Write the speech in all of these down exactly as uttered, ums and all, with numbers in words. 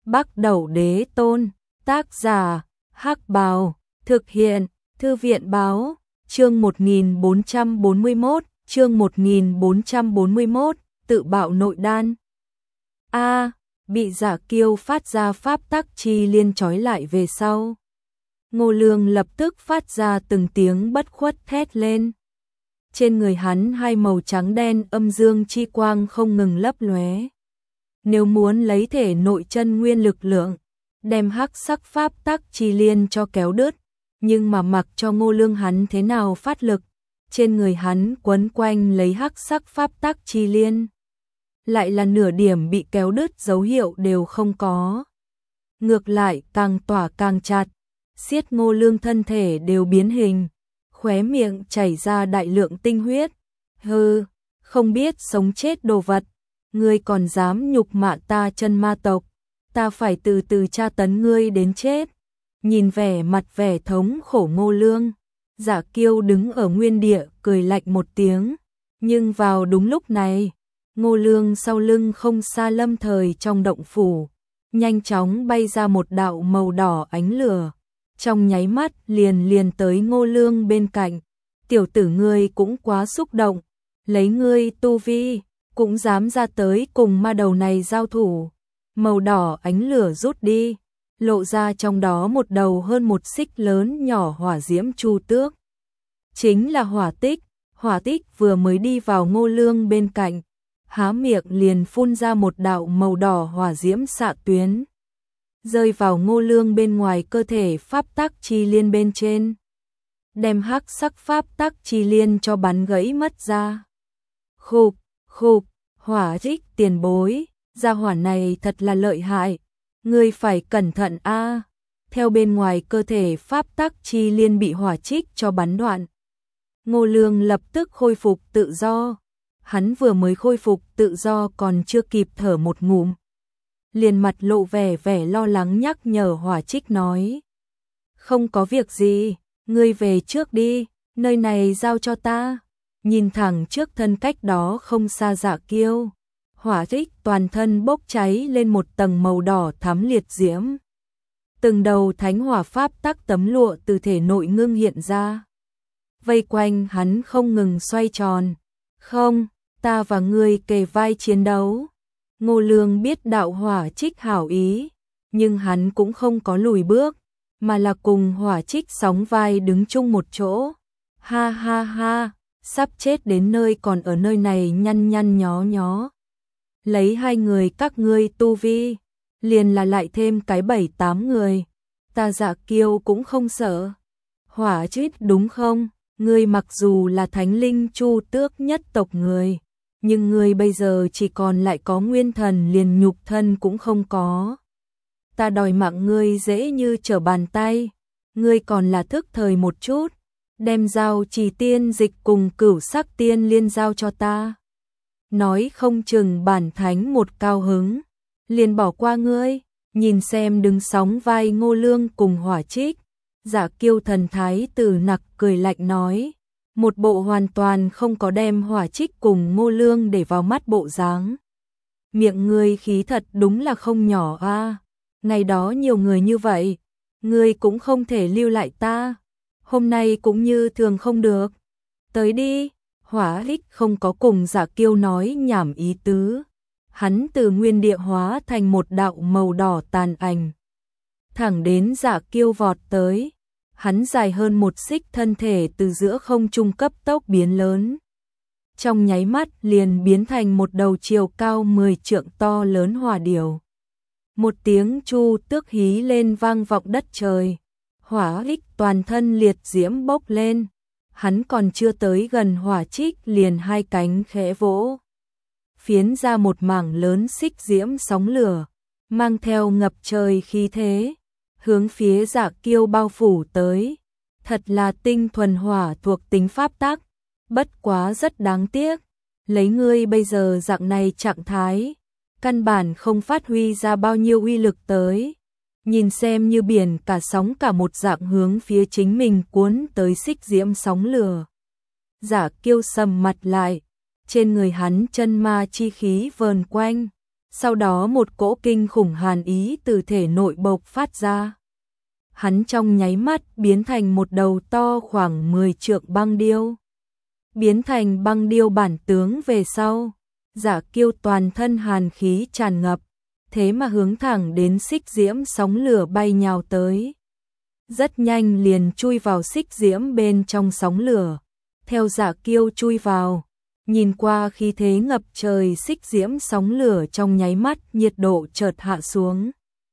Bắc Đẩu Đế Tôn, tác giả, Hắc Bào, thực hiện, Thư viện báo, chương một nghìn bốn trăm bốn mươi mốt, chương một nghìn bốn trăm bốn mươi mốt, tự bạo nội đan. A, bị Giả Kiêu phát ra pháp tắc chi liên trói lại về sau. Ngô Lương lập tức phát ra từng tiếng bất khuất thét lên. Trên người hắn hai màu trắng đen âm dương chi quang không ngừng lấp lóe. Nếu muốn lấy thể nội chân nguyên lực lượng, đem hắc sắc pháp tắc chi liên cho kéo đứt, nhưng mà mặc cho Ngô Lương hắn thế nào phát lực, trên người hắn quấn quanh lấy hắc sắc pháp tắc chi liên, lại là nửa điểm bị kéo đứt dấu hiệu đều không có. Ngược lại càng tỏa càng chặt, siết Ngô Lương thân thể đều biến hình, khóe miệng chảy ra đại lượng tinh huyết. Hừ, không biết sống chết đồ vật, ngươi còn dám nhục mạ ta chân ma tộc, ta phải từ từ tra tấn ngươi đến chết. Nhìn vẻ mặt vẻ thống khổ Ngô Lương, Giả Kiêu đứng ở nguyên địa cười lạnh một tiếng, nhưng vào đúng lúc này, Ngô Lương sau lưng không xa lâm thời trong động phủ, nhanh chóng bay ra một đạo màu đỏ ánh lửa, trong nháy mắt liền liền tới Ngô Lương bên cạnh. Tiểu tử ngươi cũng quá xúc động, lấy ngươi tu vi, cũng dám ra tới cùng ma đầu này giao thủ. Màu đỏ ánh lửa rút đi, lộ ra trong đó một đầu hơn một xích lớn nhỏ hỏa diễm chu tước. Chính là Hỏa Tích. Hỏa Tích vừa mới đi vào Ngô Lương bên cạnh, há miệng liền phun ra một đạo màu đỏ hỏa diễm xạ tuyến, rơi vào Ngô Lương bên ngoài cơ thể pháp tắc chi liên bên trên, đem hắc sắc pháp tắc chi liên cho bắn gãy mất ra. Khục, khục, Hỏa Tích tiền bối, gia hỏa này thật là lợi hại, ngươi phải cẩn thận a. Theo bên ngoài cơ thể pháp tắc chi liên bị hỏa trích cho bắn đoạn, Ngô Lương lập tức khôi phục tự do. Hắn vừa mới khôi phục tự do còn chưa kịp thở một ngụm, liền mặt lộ vẻ vẻ lo lắng nhắc nhở hỏa trích nói: không có việc gì, ngươi về trước đi, nơi này giao cho ta. Nhìn thẳng trước thân cách đó không xa Giả Kiêu, hỏa trích toàn thân bốc cháy lên một tầng màu đỏ thắm liệt diễm. Từng đầu thánh hỏa pháp tắc tấm lụa từ thể nội ngưng hiện ra, vây quanh hắn không ngừng xoay tròn. Không, ta và ngươi kề vai chiến đấu. Ngô Lương biết đạo hỏa trích hảo ý, nhưng hắn cũng không có lùi bước, mà là cùng hỏa trích sóng vai đứng chung một chỗ. Ha ha ha, sắp chết đến nơi còn ở nơi này nhăn nhăn nhó nhó. Lấy hai người các ngươi tu vi, liền là lại thêm cái bảy tám người, ta Giả Kiêu cũng không sợ. Hỏa trích đúng không? Ngươi mặc dù là thánh linh chu tước nhất tộc người, nhưng ngươi bây giờ chỉ còn lại có nguyên thần liền nhục thân cũng không có. Ta đòi mạng ngươi dễ như trở bàn tay, ngươi còn là thức thời một chút, đem giao trì tiên dịch cùng cửu sắc tiên liên giao cho ta. Nói không chừng bản thánh một cao hứng, liền bỏ qua ngươi. Nhìn xem đứng sóng vai Ngô Lương cùng hỏa trích, Giả Kiêu thần thái từ nặc cười lạnh nói, một bộ hoàn toàn không có đem hỏa trích cùng Ngô Lương để vào mắt bộ dáng. Miệng ngươi khí thật đúng là không nhỏ a, à. Ngày đó nhiều người như vậy, ngươi cũng không thể lưu lại ta, hôm nay cũng như thường không được. Tới đi. Hỏa trích không có cùng Giả Kiêu nói nhảm ý tứ, hắn từ nguyên địa hóa thành một đạo màu đỏ tàn ảnh, thẳng đến Giả Kiêu vọt tới. Hắn dài hơn một xích thân thể từ giữa không trung cấp tốc biến lớn, trong nháy mắt liền biến thành một đầu chiều cao mười trượng to lớn hỏa điểu. Một tiếng chu tước hí lên vang vọng đất trời, hỏa trích toàn thân liệt diễm bốc lên, hắn còn chưa tới gần hỏa trích liền hai cánh khẽ vỗ, phiến ra một mảng lớn xích diễm sóng lửa, mang theo ngập trời khí thế, hướng phía Giả Kiêu bao phủ tới. Thật là tinh thuần hỏa thuộc tính pháp tắc, bất quá rất đáng tiếc, lấy ngươi bây giờ dạng này trạng thái, căn bản không phát huy ra bao nhiêu uy lực tới. Nhìn xem như biển cả sóng cả một dạng hướng phía chính mình cuốn tới xích diễm sóng lửa. Giả Kiêu sầm mặt lại, trên người hắn chân ma chi khí vờn quanh, Sau đó một cỗ kinh khủng hàn ý từ thể nội bộc phát ra. Hắn trong nháy mắt biến thành một đầu to khoảng mười trượng băng điêu. Biến thành băng điêu bản tướng về sau, Giả Kiêu toàn thân hàn khí tràn ngập, thế mà hướng thẳng đến xích diễm sóng lửa bay nhào tới. Rất nhanh liền chui vào xích diễm bên trong sóng lửa, theo Giả Kiêu chui vào, nhìn qua khí thế ngập trời xích diễm sóng lửa trong nháy mắt nhiệt độ chợt hạ xuống.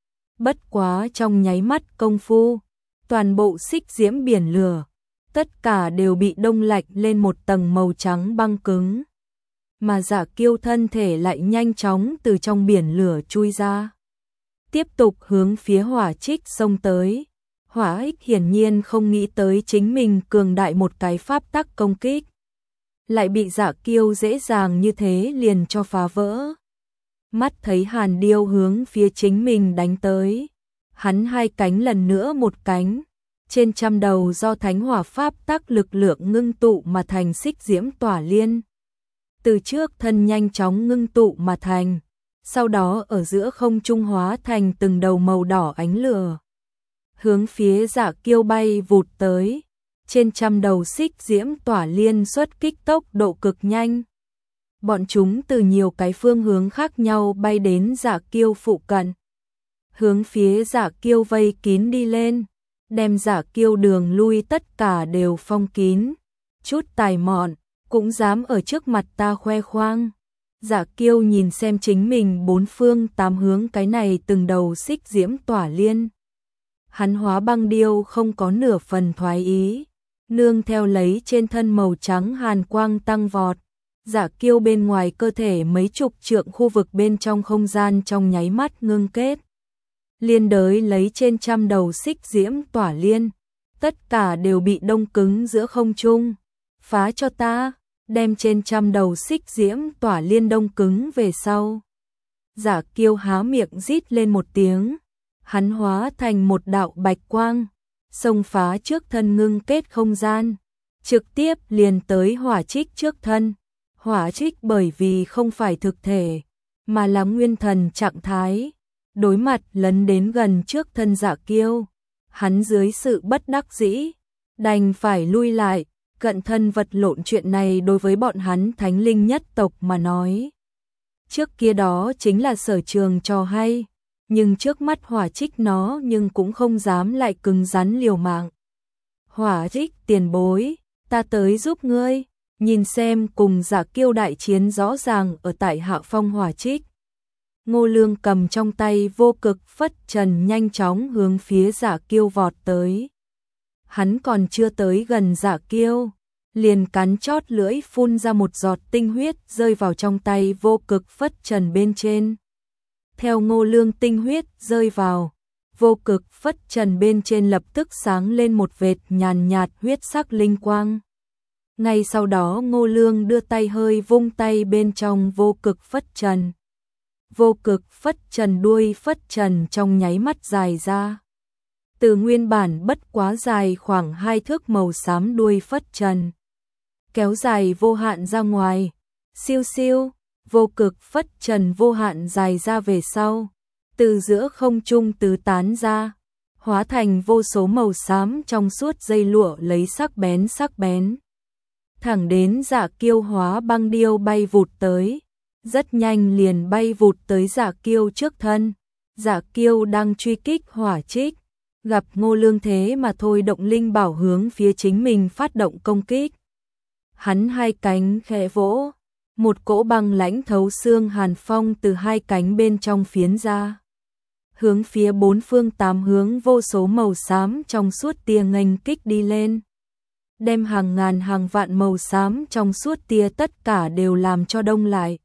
Bất quá trong nháy mắt công phu, toàn bộ xích diễm biển lửa, tất cả đều bị đông lạnh lên một tầng màu trắng băng cứng. Mà Giả Kiêu thân thể lại nhanh chóng từ trong biển lửa chui ra. Tiếp tục hướng phía Hỏa Trích xông tới. Hỏa Ích hiển nhiên không nghĩ tới chính mình cường đại một cái pháp tắc công kích. Lại bị Giả Kiêu dễ dàng như thế liền cho phá vỡ. Mắt thấy Hàn Điêu hướng phía chính mình đánh tới. Hắn hai cánh lần nữa một cánh. Trên trăm đầu do thánh hỏa pháp tắc lực lượng ngưng tụ mà thành xích diễm tỏa liên. Từ trước thân nhanh chóng ngưng tụ mà thành. Sau đó ở giữa không trung hóa thành từng đầu màu đỏ ánh lửa. Hướng phía Giả Kiêu bay vụt tới. Trên trăm đầu xích diễm tỏa liên xuất kích tốc độ cực nhanh. Bọn chúng từ nhiều cái phương hướng khác nhau bay đến Giả Kiêu phụ cận. Hướng phía Giả Kiêu vây kín đi lên. Đem Giả Kiêu đường lui tất cả đều phong kín. Chút tài mọn, cũng dám ở trước mặt ta khoe khoang. Giả Kiêu nhìn xem chính mình bốn phương tám hướng cái này từng đầu xích diễm tỏa liên. Hắn hóa băng điêu không có nửa phần thoái ý. Nương theo lấy trên thân màu trắng hàn quang tăng vọt. Giả Kiêu bên ngoài cơ thể mấy chục trượng khu vực bên trong không gian trong nháy mắt ngưng kết. Liên đới lấy trên trăm đầu xích diễm tỏa liên. Tất cả đều bị đông cứng giữa không trung. Phá cho ta, đem trên trăm đầu xích diễm tỏa liên đông cứng về sau. Giả Kiêu há miệng rít lên một tiếng. Hắn hóa thành một đạo bạch quang. Xông phá trước thân ngưng kết không gian. Trực tiếp liền tới Hỏa Trích trước thân. Hỏa Trích bởi vì không phải thực thể, mà là nguyên thần trạng thái. Đối mặt lấn đến gần trước thân Giả Kiêu. Hắn dưới sự bất đắc dĩ, đành phải lui lại. Cận thân vật lộn chuyện này đối với bọn hắn thánh linh nhất tộc mà nói. Trước kia đó chính là sở trường trò hay. Nhưng trước mắt Hỏa Trích nó nhưng cũng không dám lại cứng rắn liều mạng. Hỏa Trích tiền bối, ta tới giúp ngươi. Nhìn xem cùng Giả Kiêu đại chiến rõ ràng ở tại hạ phong Hỏa Trích. Ngô Lương cầm trong tay vô cực phất trần nhanh chóng hướng phía Giả Kiêu vọt tới. Hắn còn chưa tới gần Giả Kiêu, liền cắn chót lưỡi phun ra một giọt tinh huyết rơi vào trong tay vô cực phất trần bên trên. Theo Ngô Lương tinh huyết rơi vào, vô cực phất trần bên trên lập tức sáng lên một vệt nhàn nhạt huyết sắc linh quang. Ngay sau đó Ngô Lương đưa tay hơi vung tay bên trong vô cực phất trần. Vô cực phất trần đuôi phất trần trong nháy mắt dài ra. Từ nguyên bản bất quá dài khoảng hai thước màu xám đuôi phất trần. Kéo dài vô hạn ra ngoài. Siêu siêu, vô cực phất trần vô hạn dài ra về sau. Từ giữa không trung tứ tán ra. Hóa thành vô số màu xám trong suốt dây lụa lấy sắc bén sắc bén. Thẳng đến Giả Kiêu hóa băng điêu bay vụt tới. Rất nhanh liền bay vụt tới Giả Kiêu trước thân. Giả Kiêu đang truy kích Hỏa Trích. Gặp Ngô Lương thế mà thôi động linh bảo hướng phía chính mình phát động công kích. Hắn hai cánh khẽ vỗ. Một cỗ băng lãnh thấu xương hàn phong từ hai cánh bên trong phiến ra. Hướng phía bốn phương tám hướng vô số màu xám trong suốt tia nghênh kích đi lên. Đem hàng ngàn hàng vạn màu xám trong suốt tia tất cả đều làm cho đông lại.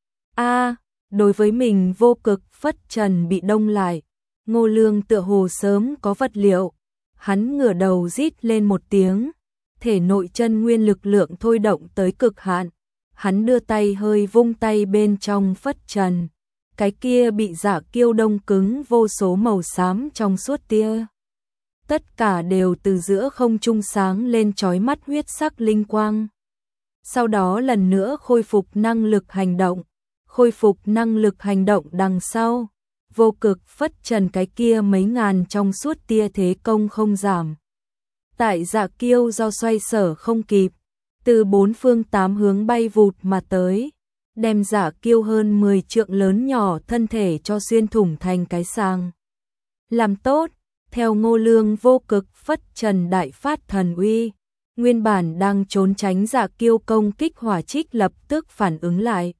A, đối với mình vô cực phất trần bị đông lại. Ngô Lương tựa hồ sớm có vật liệu. Hắn ngửa đầu rít lên một tiếng. Thể nội chân nguyên lực lượng thôi động tới cực hạn. Hắn đưa tay hơi vung tay bên trong phất trần. Cái kia bị Giả Kiêu đông cứng vô số màu xám trong suốt tia. Tất cả đều từ giữa không trung sáng lên chói mắt huyết sắc linh quang. Sau đó lần nữa khôi phục năng lực hành động. khôi phục năng lực hành động đằng sau. Vô cực phất trần cái kia mấy ngàn trong suốt tia thế công không giảm. Tại Dạ Kiêu do xoay sở không kịp, từ bốn phương tám hướng bay vụt mà tới, đem Dạ Kiêu hơn mười trượng lớn nhỏ thân thể cho xuyên thủng thành cái sàng. Làm tốt, theo Ngô Lương vô cực phất trần đại phát thần uy, nguyên bản đang trốn tránh Dạ Kiêu công kích hỏa trích lập tức phản ứng lại.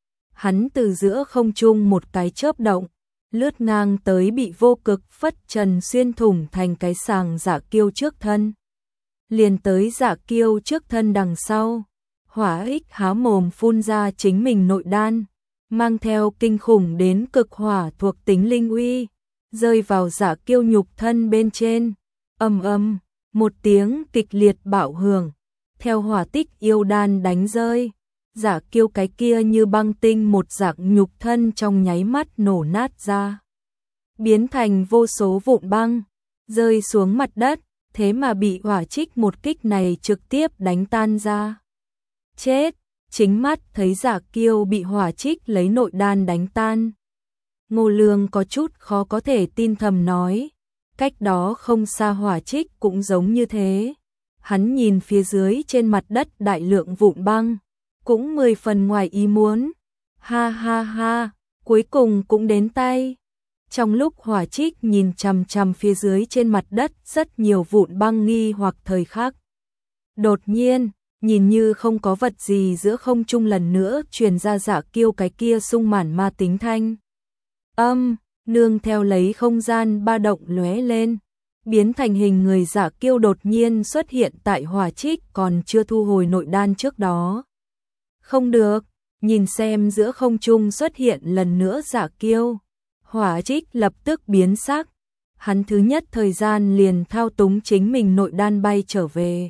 Hắn từ giữa không trung một cái chớp động, lướt ngang tới bị vô cực phất trần xuyên thủng thành cái sàng Dạ Kiêu trước thân. Liền tới Dạ Kiêu trước thân đằng sau, hỏa ích há mồm phun ra chính mình nội đan, mang theo kinh khủng đến cực hỏa thuộc tính linh uy, rơi vào Dạ Kiêu nhục thân bên trên. Ầm ầm, một tiếng kịch liệt bạo hưởng, theo hỏa tích yêu đan đánh rơi, Dạ Kiêu cái kia như băng tinh một dạng nhục thân trong nháy mắt nổ nát ra, biến thành vô số vụn băng, rơi xuống mặt đất, thế mà bị hỏa trích một kích này trực tiếp đánh tan ra. Chết, chính mắt thấy Dạ Kiêu bị hỏa trích lấy nội đan đánh tan. Ngô Lương có chút khó có thể tin thầm nói, cách đó không xa hỏa trích cũng giống như thế. Hắn nhìn phía dưới trên mặt đất đại lượng vụn băng, cũng mười phần ngoài ý muốn. Ha ha ha, cuối cùng cũng đến tay. Trong lúc hỏa trích nhìn chằm chằm phía dưới trên mặt đất rất nhiều vụn băng nghi hoặc thời khắc. Đột nhiên, nhìn như không có vật gì giữa không trung lần nữa truyền ra Dạ Kiêu cái kia sung mãn ma tính thanh. Âm, nương theo lấy không gian ba động lóe lên, biến thành hình người Dạ Kiêu đột nhiên xuất hiện tại hỏa trích còn chưa thu hồi nội đan trước đó. Không được, nhìn xem giữa không trung xuất hiện lần nữa Dạ Kiêu, hỏa trích lập tức biến sắc. Hắn thứ nhất thời gian liền thao túng chính mình nội đan bay trở về.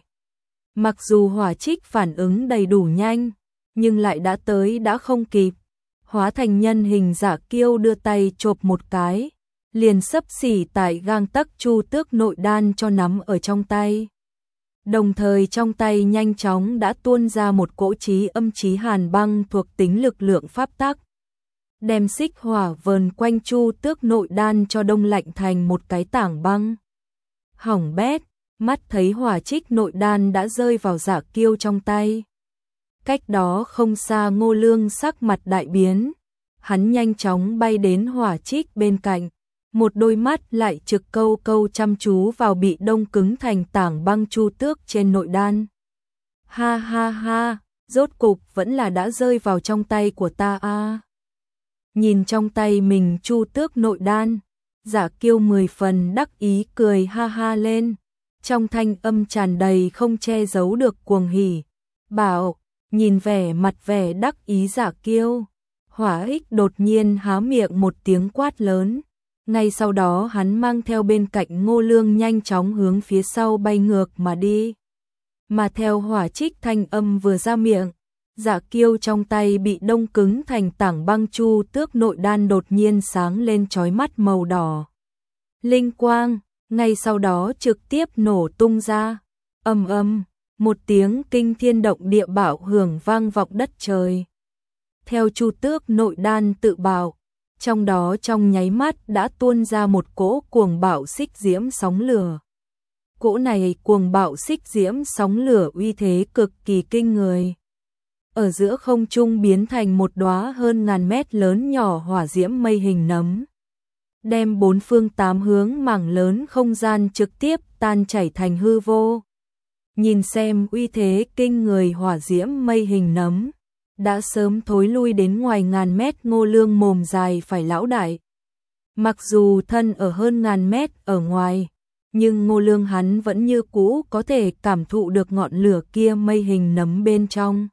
Mặc dù hỏa trích phản ứng đầy đủ nhanh, nhưng lại đã tới đã không kịp. Hóa thành nhân hình Dạ Kiêu đưa tay chộp một cái, liền xấp xỉ tại gang tấc Chu Tước nội đan cho nắm ở trong tay. Đồng thời trong tay nhanh chóng đã tuôn ra một cỗ chí âm chí hàn băng thuộc tính lực lượng pháp tắc, đem xích hỏa vờn quanh Chu Tước nội đan cho đông lạnh thành một cái tảng băng. Hỏng bét, mắt thấy hỏa trích nội đan đã rơi vào Dạ Kiêu trong tay. Cách đó không xa Ngô Lương sắc mặt đại biến, hắn nhanh chóng bay đến hỏa trích bên cạnh, một đôi mắt lại trực câu câu chăm chú vào bị đông cứng thành tảng băng Chu Tước trên nội đan. Ha ha ha, rốt cục vẫn là đã rơi vào trong tay của ta a. À. Nhìn trong tay mình Chu Tước nội đan, Dạ Kiêu mười phần đắc ý cười ha ha lên, trong thanh âm tràn đầy không che giấu được cuồng hỉ. Bảo, nhìn vẻ mặt vẻ đắc ý Dạ Kiêu, hỏa ích đột nhiên há miệng một tiếng quát lớn. Ngay sau đó hắn mang theo bên cạnh Ngô Lương nhanh chóng hướng phía sau bay ngược mà đi. Mà theo hỏa trích thanh âm vừa ra miệng, Dạ Kiêu trong tay bị đông cứng thành tảng băng Chu Tước nội đan đột nhiên sáng lên chói mắt màu đỏ. Linh quang, ngay sau đó trực tiếp nổ tung ra. Ầm ầm, một tiếng kinh thiên động địa bạo hưởng vang vọng đất trời. Theo Chu Tước nội đan tự bạo, trong đó trong nháy mắt đã tuôn ra một cỗ cuồng bạo xích diễm sóng lửa. Cỗ này cuồng bạo xích diễm sóng lửa uy thế cực kỳ kinh người. Ở giữa không trung biến thành một đóa hơn ngàn mét lớn nhỏ hỏa diễm mây hình nấm, đem bốn phương tám hướng mảng lớn không gian trực tiếp tan chảy thành hư vô. Nhìn xem uy thế kinh người hỏa diễm mây hình nấm, đã sớm thối lui đến ngoài ngàn mét Ngô Lương mồm dài phải lão đại. Mặc dù thân ở hơn ngàn mét ở ngoài, nhưng Ngô Lương hắn vẫn như cũ có thể cảm thụ được ngọn lửa kia mây hình nấm bên trong.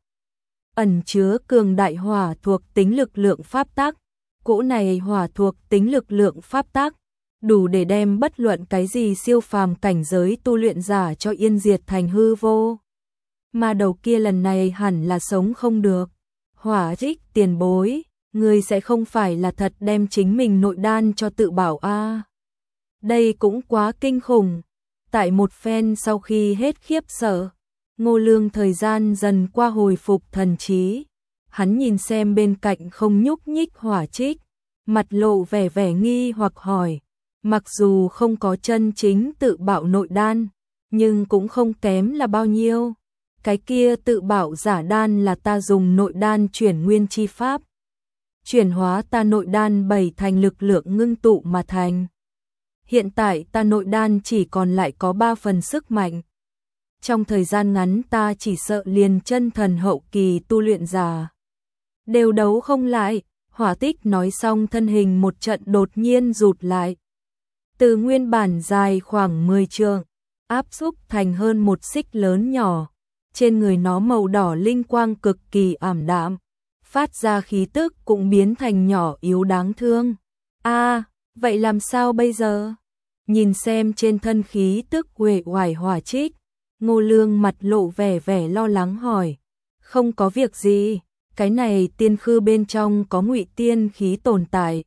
Ẩn chứa cường đại hỏa thuộc tính lực lượng pháp tắc, cỗ này hỏa thuộc tính lực lượng pháp tắc, đủ để đem bất luận cái gì siêu phàm cảnh giới tu luyện giả cho yên diệt thành hư vô. Mà đầu kia lần này hẳn là sống không được. Hỏa trích tiền bối, người sẽ không phải là thật đem chính mình nội đan cho tự bảo a? À. Đây cũng quá kinh khủng. Tại một phen sau khi hết khiếp sợ, Ngô Lương thời gian dần qua hồi phục thần trí, Hắn nhìn xem bên cạnh không nhúc nhích Hỏa Trích, mặt lộ vẻ vẻ nghi hoặc hỏi, mặc dù không có chân chính tự bạo nội đan, nhưng cũng không kém là bao nhiêu. Cái kia tự bạo giả đan là ta dùng nội đan chuyển nguyên chi pháp, chuyển hóa ta nội đan bảy thành lực lượng ngưng tụ mà thành. Hiện tại ta nội đan chỉ còn lại có ba phần sức mạnh. Trong thời gian ngắn ta chỉ sợ liền chân thần hậu kỳ tu luyện giả đều đấu không lại. Hỏa Tích nói xong thân hình một trận đột nhiên rụt lại. Từ nguyên bản dài khoảng mười trượng, áp xúc thành hơn một xích lớn nhỏ. Trên người nó màu đỏ linh quang cực kỳ ảm đạm, phát ra khí tức cũng biến thành nhỏ yếu đáng thương. A, à, vậy làm sao bây giờ? Nhìn xem trên thân khí tức uể oải Hỏa Trích, Ngô Lương mặt lộ vẻ vẻ lo lắng hỏi, không có việc gì, cái này tiên khư bên trong có ngụy tiên khí tồn tại.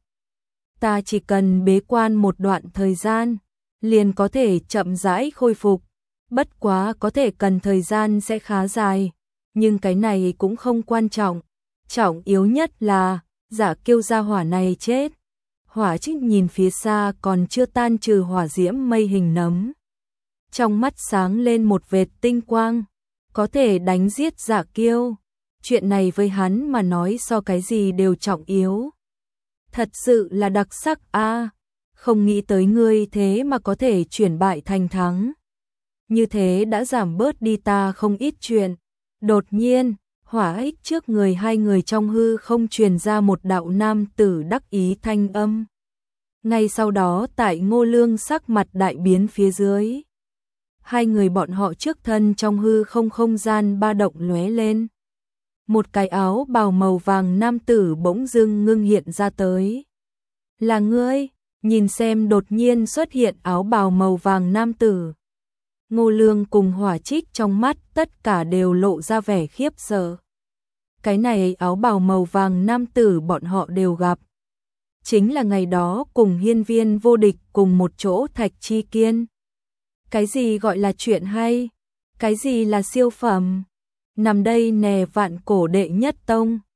Ta chỉ cần bế quan một đoạn thời gian, liền có thể chậm rãi khôi phục. Bất quá có thể cần thời gian sẽ khá dài, nhưng cái này cũng không quan trọng. Trọng yếu nhất là, Giả Kiêu gia hỏa này chết. Hỏa Trích nhìn phía xa còn chưa tan trừ hỏa diễm mây hình nấm. Trong mắt sáng lên một vệt tinh quang, có thể đánh giết Giả Kiêu. Chuyện này với hắn mà nói so cái gì đều trọng yếu. Thật sự là đặc sắc a, không nghĩ tới ngươi thế mà có thể chuyển bại thành thắng. Như thế đã giảm bớt đi ta không ít chuyện. Đột nhiên, Hỏa Ích trước người hai người trong hư không truyền ra một đạo nam tử đắc ý thanh âm. Ngay sau đó tại Ngô Lương sắc mặt đại biến phía dưới. Hai người bọn họ trước thân trong hư không không gian ba động lóe lên. Một cái áo bào màu vàng nam tử bỗng dưng ngưng hiện ra tới. Là ngươi, nhìn xem đột nhiên xuất hiện áo bào màu vàng nam tử. Ngô Lương cùng Hỏa Trích trong mắt tất cả đều lộ ra vẻ khiếp sợ. Cái này áo bào màu vàng nam tử bọn họ đều gặp. Chính là ngày đó cùng hiên viên vô địch cùng một chỗ Thạch Chi Kiên. Cái gì gọi là chuyện hay? Cái gì là siêu phẩm? Nằm đây nè vạn cổ đệ nhất tông.